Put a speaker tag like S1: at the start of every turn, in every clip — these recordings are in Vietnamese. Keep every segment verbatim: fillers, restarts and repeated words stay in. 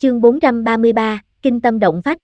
S1: Chương bốn trăm ba mươi ba, kinh tâm động phách.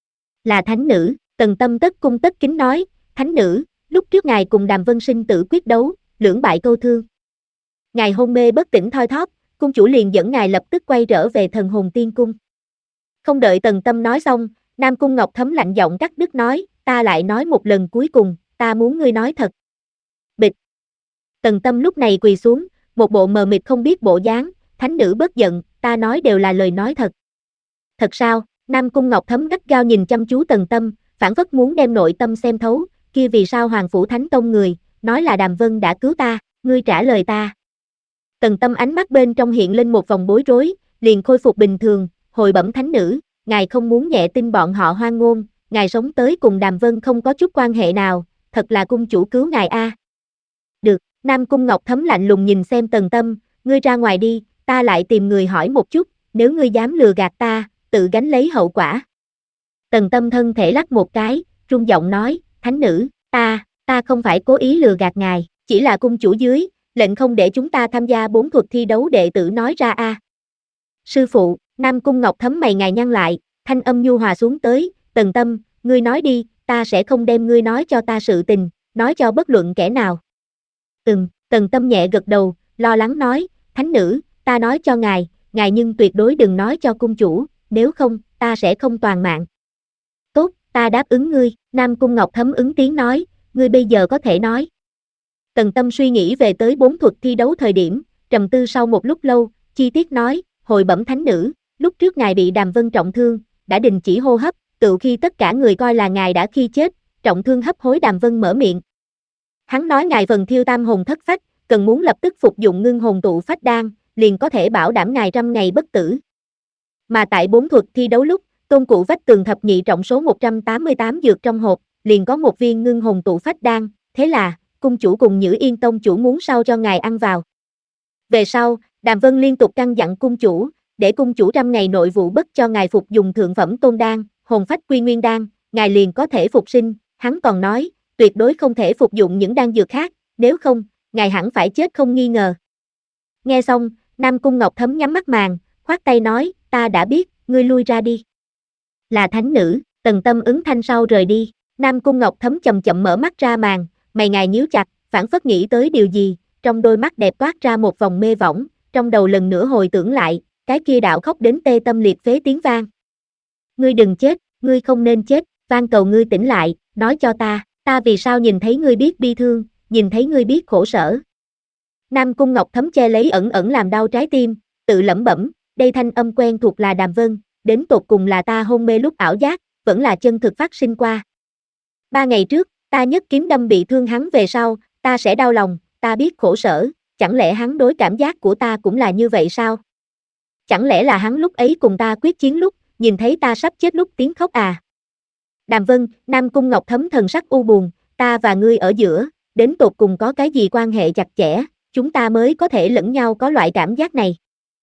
S1: Là thánh nữ, Tần Tâm tất cung tất kính nói, thánh nữ, lúc trước ngài cùng Đàm Vân sinh tử quyết đấu, lưỡng bại câu thương. Ngài hôn mê bất tỉnh thoi thóp, cung chủ liền dẫn ngài lập tức quay trở về Thần Hồn Tiên Cung. Không đợi Tần Tâm nói xong, Nam Cung Ngọc Thấm lạnh giọng cắt đứt nói, ta lại nói một lần cuối cùng, ta muốn ngươi nói thật. Bịch. Tần Tâm lúc này quỳ xuống, một bộ mờ mịt không biết bộ dáng, thánh nữ bớt giận, ta nói đều là lời nói thật. Thật sao? Nam Cung Ngọc Thấm gắt gao nhìn chăm chú Tần Tâm, phảng phất muốn đem nội tâm xem thấu, kia vì sao Hoàng Phủ Thánh Tông người, nói là Đàm Vân đã cứu ta, ngươi trả lời ta. Tần Tâm ánh mắt bên trong hiện lên một vòng bối rối, liền khôi phục bình thường, hồi bẩm thánh nữ, ngài không muốn nhẹ tin bọn họ hoang ngôn, ngài sống tới cùng Đàm Vân không có chút quan hệ nào, thật là cung chủ cứu ngài a. À. Được, Nam Cung Ngọc Thấm lạnh lùng nhìn xem Tần Tâm, ngươi ra ngoài đi, ta lại tìm người hỏi một chút, nếu ngươi dám lừa gạt ta, tự gánh lấy hậu quả. Tần Tâm thân thể lắc một cái, run giọng nói, thánh nữ, ta, ta không phải cố ý lừa gạt ngài, chỉ là cung chủ dưới, lệnh không để chúng ta tham gia bốn thuật thi đấu đệ tử nói ra a. À. Sư phụ, Nam Cung Ngọc Thấm mày ngài nhăn lại, thanh âm nhu hòa xuống tới, Tần Tâm, ngươi nói đi, ta sẽ không đem ngươi nói cho ta sự tình, nói cho bất luận kẻ nào. Ừm, Tần Tâm nhẹ gật đầu, lo lắng nói, thánh nữ, ta nói cho ngài, ngài nhưng tuyệt đối đừng nói cho cung chủ, nếu không, ta sẽ không toàn mạng. Tốt, ta đáp ứng ngươi, Nam Cung Ngọc Thấm ứng tiếng nói, ngươi bây giờ có thể nói. Tần Tâm suy nghĩ về tới bốn thuật thi đấu thời điểm, trầm tư sau một lúc lâu, chi tiết nói, hồi bẩm thánh nữ, lúc trước ngài bị Đàm Vân trọng thương, đã đình chỉ hô hấp, tự khi tất cả người coi là ngài đã khi chết, trọng thương hấp hối Đàm Vân mở miệng. Hắn nói ngài phần thiêu tam hồn thất phách, cần muốn lập tức phục dụng ngưng hồn tụ phách đan, liền có thể bảo đảm ngài trăm ngày bất tử. Mà tại bốn thuật thi đấu lúc, tôn cụ vách tường thập nhị trọng số một trăm tám mươi tám dược trong hộp, liền có một viên ngưng hồn tụ phách đan, thế là, cung chủ cùng Nhữ Yên Tông chủ muốn sau cho ngài ăn vào. Về sau, Đàm Vân liên tục căn dặn cung chủ, để cung chủ trăm ngày nội vụ bất cho ngài phục dùng thượng phẩm tôn đan, hồn phách quy nguyên đan, ngài liền có thể phục sinh, hắn còn nói, tuyệt đối không thể phục dụng những đan dược khác, nếu không, ngài hẳn phải chết không nghi ngờ. Nghe xong, Nam Cung Ngọc Thấm nhắm mắt màn, khoát tay nói, ta đã biết, ngươi lui ra đi. Là thánh nữ, Tần Tâm ứng thanh sau rời đi, Nam Cung Ngọc Thấm chậm chậm mở mắt ra màn, mày ngài nhíu chặt, phảng phất nghĩ tới điều gì, trong đôi mắt đẹp toát ra một vòng mê võng, trong đầu lần nữa hồi tưởng lại, cái kia đạo khóc đến tê tâm liệt phế tiếng vang. Ngươi đừng chết, ngươi không nên chết, van cầu ngươi tỉnh lại, nói cho ta, ta vì sao nhìn thấy ngươi biết bi thương, nhìn thấy ngươi biết khổ sở. Nam Cung Ngọc Thấm che lấy ẩn ẩn làm đau trái tim, tự lẩm bẩm, đây thanh âm quen thuộc là Đàm Vân, đến tột cùng là ta hôn mê lúc ảo giác, vẫn là chân thực phát sinh qua. Ba ngày trước, ta nhất kiếm đâm bị thương hắn về sau, ta sẽ đau lòng, ta biết khổ sở, chẳng lẽ hắn đối cảm giác của ta cũng là như vậy sao? Chẳng lẽ là hắn lúc ấy cùng ta quyết chiến lúc, nhìn thấy ta sắp chết lúc tiếng khóc à? Đàm Vân, Nam Cung Ngọc Thấm thần sắc u buồn, ta và ngươi ở giữa, đến tột cùng có cái gì quan hệ chặt chẽ, chúng ta mới có thể lẫn nhau có loại cảm giác này.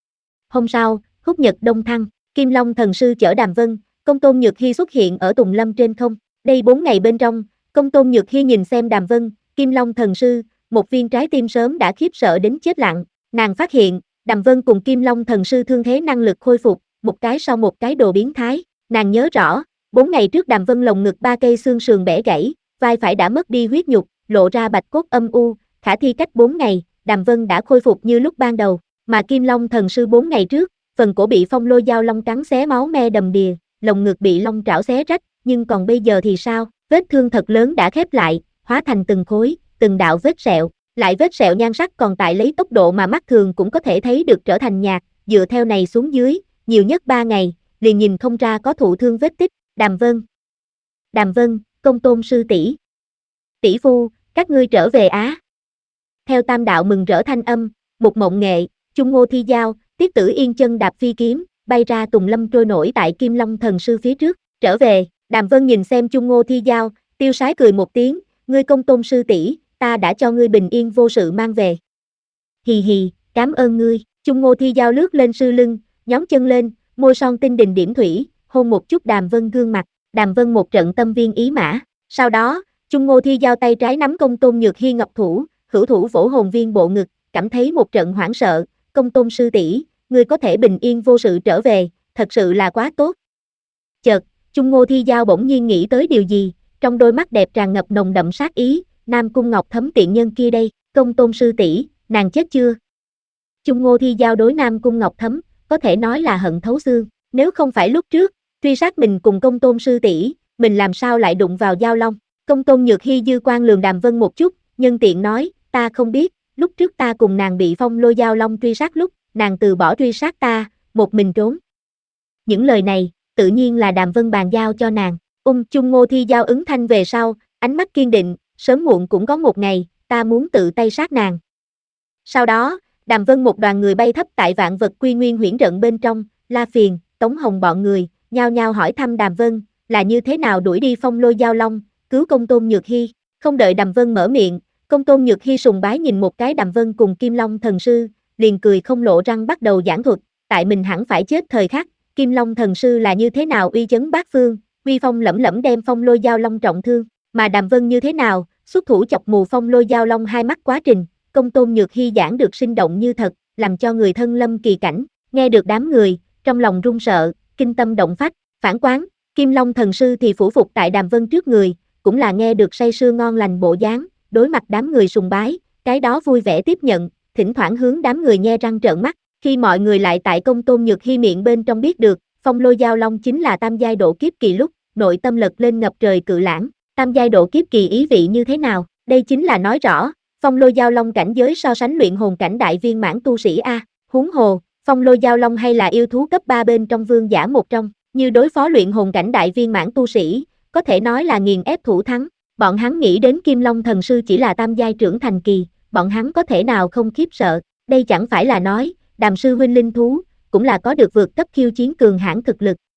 S1: Hôm sau, Húc Nhật Đông Thăng, Kim Long thần sư chở Đàm Vân, Công Tôn Nhược Hy xuất hiện ở Tùng Lâm trên không. Đây bốn ngày bên trong, Công Tôn Nhược Hy nhìn xem Đàm Vân, Kim Long thần sư, một viên trái tim sớm đã khiếp sợ đến chết lặng. Nàng phát hiện, Đàm Vân cùng Kim Long thần sư thương thế năng lực khôi phục, một cái sau một cái đồ biến thái. Nàng nhớ rõ, bốn ngày trước Đàm Vân lồng ngực ba cây xương sườn bẻ gãy, vai phải đã mất đi huyết nhục, lộ ra bạch cốt âm u. Khả thi cách bốn ngày, Đàm Vân đã khôi phục như lúc ban đầu, mà Kim Long thần sư bốn ngày trước, phần cổ bị phong lôi dao long cắn xé máu me đầm đìa, lồng ngực bị long trảo xé rách, nhưng còn bây giờ thì sao? Vết thương thật lớn đã khép lại, hóa thành từng khối, từng đạo vết sẹo, lại vết sẹo nhan sắc còn tại lấy tốc độ mà mắt thường cũng có thể thấy được trở thành nhạt, dựa theo này xuống dưới, nhiều nhất ba ngày, liền nhìn không ra có thụ thương vết tích. Đàm Vân, Đàm Vân, Công Tôn sư tỷ, tỷ phu, các ngươi trở về á. Theo tam đạo mừng rỡ thanh âm, Mục Mộng Nghệ, Chung Ngô Thi Giao, Tiết Tử Yên chân đạp phi kiếm, bay ra Tùng Lâm trôi nổi tại Kim Long thần sư phía trước, trở về. Đàm Vân nhìn xem Chung Ngô Thi Giao, tiêu sái cười một tiếng, ngươi Công Tôn sư tỷ, ta đã cho ngươi bình yên vô sự mang về. Hì hì, cảm ơn ngươi. Chung Ngô Thi Giao lướt lên sư lưng, nhón chân lên, môi son tinh đình điểm thủy, hôn một chút Đàm Vân gương mặt. Đàm Vân một trận tâm viên ý mã. Sau đó, Chung Ngô Thi Giao tay trái nắm Công Tôn Nhược Hy ngọc thủ, hữu thủ vỗ hồn viên bộ ngực, cảm thấy một trận hoảng sợ. Công Tôn sư tỷ, ngươi có thể bình yên vô sự trở về, thật sự là quá tốt. Chợt, Chung Ngô Thi Giao bỗng nhiên nghĩ tới điều gì, trong đôi mắt đẹp tràn ngập nồng đậm sát ý, Nam Cung Ngọc Thấm tiện nhân kia đây, Công Tôn sư tỷ, nàng chết chưa? Chung Ngô Thi Giao đối Nam Cung Ngọc Thấm, có thể nói là hận thấu xương, nếu không phải lúc trước, truy sát mình cùng Công Tôn sư tỷ, mình làm sao lại đụng vào Giao Long? Công Tôn Nhược Hy dư quan lườm Đàm Vân một chút, nhân tiện nói, ta không biết, lúc trước ta cùng nàng bị Phong Lôi Giao Long truy sát lúc, nàng từ bỏ truy sát ta, một mình trốn. Những lời này, tự nhiên là Đàm Vân bàn giao cho nàng. Ung Chung Ngô Thi Giao ứng thanh về sau, ánh mắt kiên định, sớm muộn cũng có một ngày, ta muốn tự tay sát nàng. Sau đó, Đàm Vân một đoàn người bay thấp tại Vạn Vật Quy Nguyên huyễn trận bên trong, La Phiền, Tống Hồng bọn người, nhao nhao hỏi thăm Đàm Vân, là như thế nào đuổi đi Phong Lôi Giao Long, cứu Công Tôn Nhược Hy. Không đợi Đàm Vân mở miệng, Công Tôn Nhược Hy sùng bái nhìn một cái Đàm Vân cùng Kim Long thần sư, liền cười không lộ răng bắt đầu giảng thuật, tại mình hẳn phải chết thời khắc, Kim Long thần sư là như thế nào uy chấn bát phương, uy phong lẫm lẫm đem Phong Lôi Giao Long trọng thương, mà Đàm Vân như thế nào, xuất thủ chọc mù Phong Lôi Giao Long hai mắt quá trình, Công Tôn Nhược Hy giảng được sinh động như thật, làm cho người thân lâm kỳ cảnh, nghe được đám người, trong lòng run sợ, kinh tâm động phách, phản quán, Kim Long thần sư thì phủ phục tại Đàm Vân trước người, cũng là nghe được say sưa ngon lành bộ dáng, đối mặt đám người sùng bái, cái đó vui vẻ tiếp nhận, thỉnh thoảng hướng đám người nhe răng trợn mắt, khi mọi người lại tại Công Tôn Nhược Hy miệng bên trong biết được, Phong Lôi Giao Long chính là tam giai độ kiếp kỳ lúc, nội tâm lật lên ngập trời cự lãng, tam giai độ kiếp kỳ ý vị như thế nào, đây chính là nói rõ, Phong Lôi Giao Long cảnh giới so sánh luyện hồn cảnh đại viên mãn tu sĩ a, huống hồ, Phong Lôi Giao Long hay là yêu thú cấp ba bên trong vương giả một trong, như đối phó luyện hồn cảnh đại viên mãn tu sĩ, có thể nói là nghiền ép thủ thắng. Bọn hắn nghĩ đến Kim Long thần sư chỉ là tam giai trưởng thành kỳ, bọn hắn có thể nào không khiếp sợ, đây chẳng phải là nói, Đàm sư huynh linh thú, cũng là có được vượt cấp khiêu chiến cường hãn thực lực,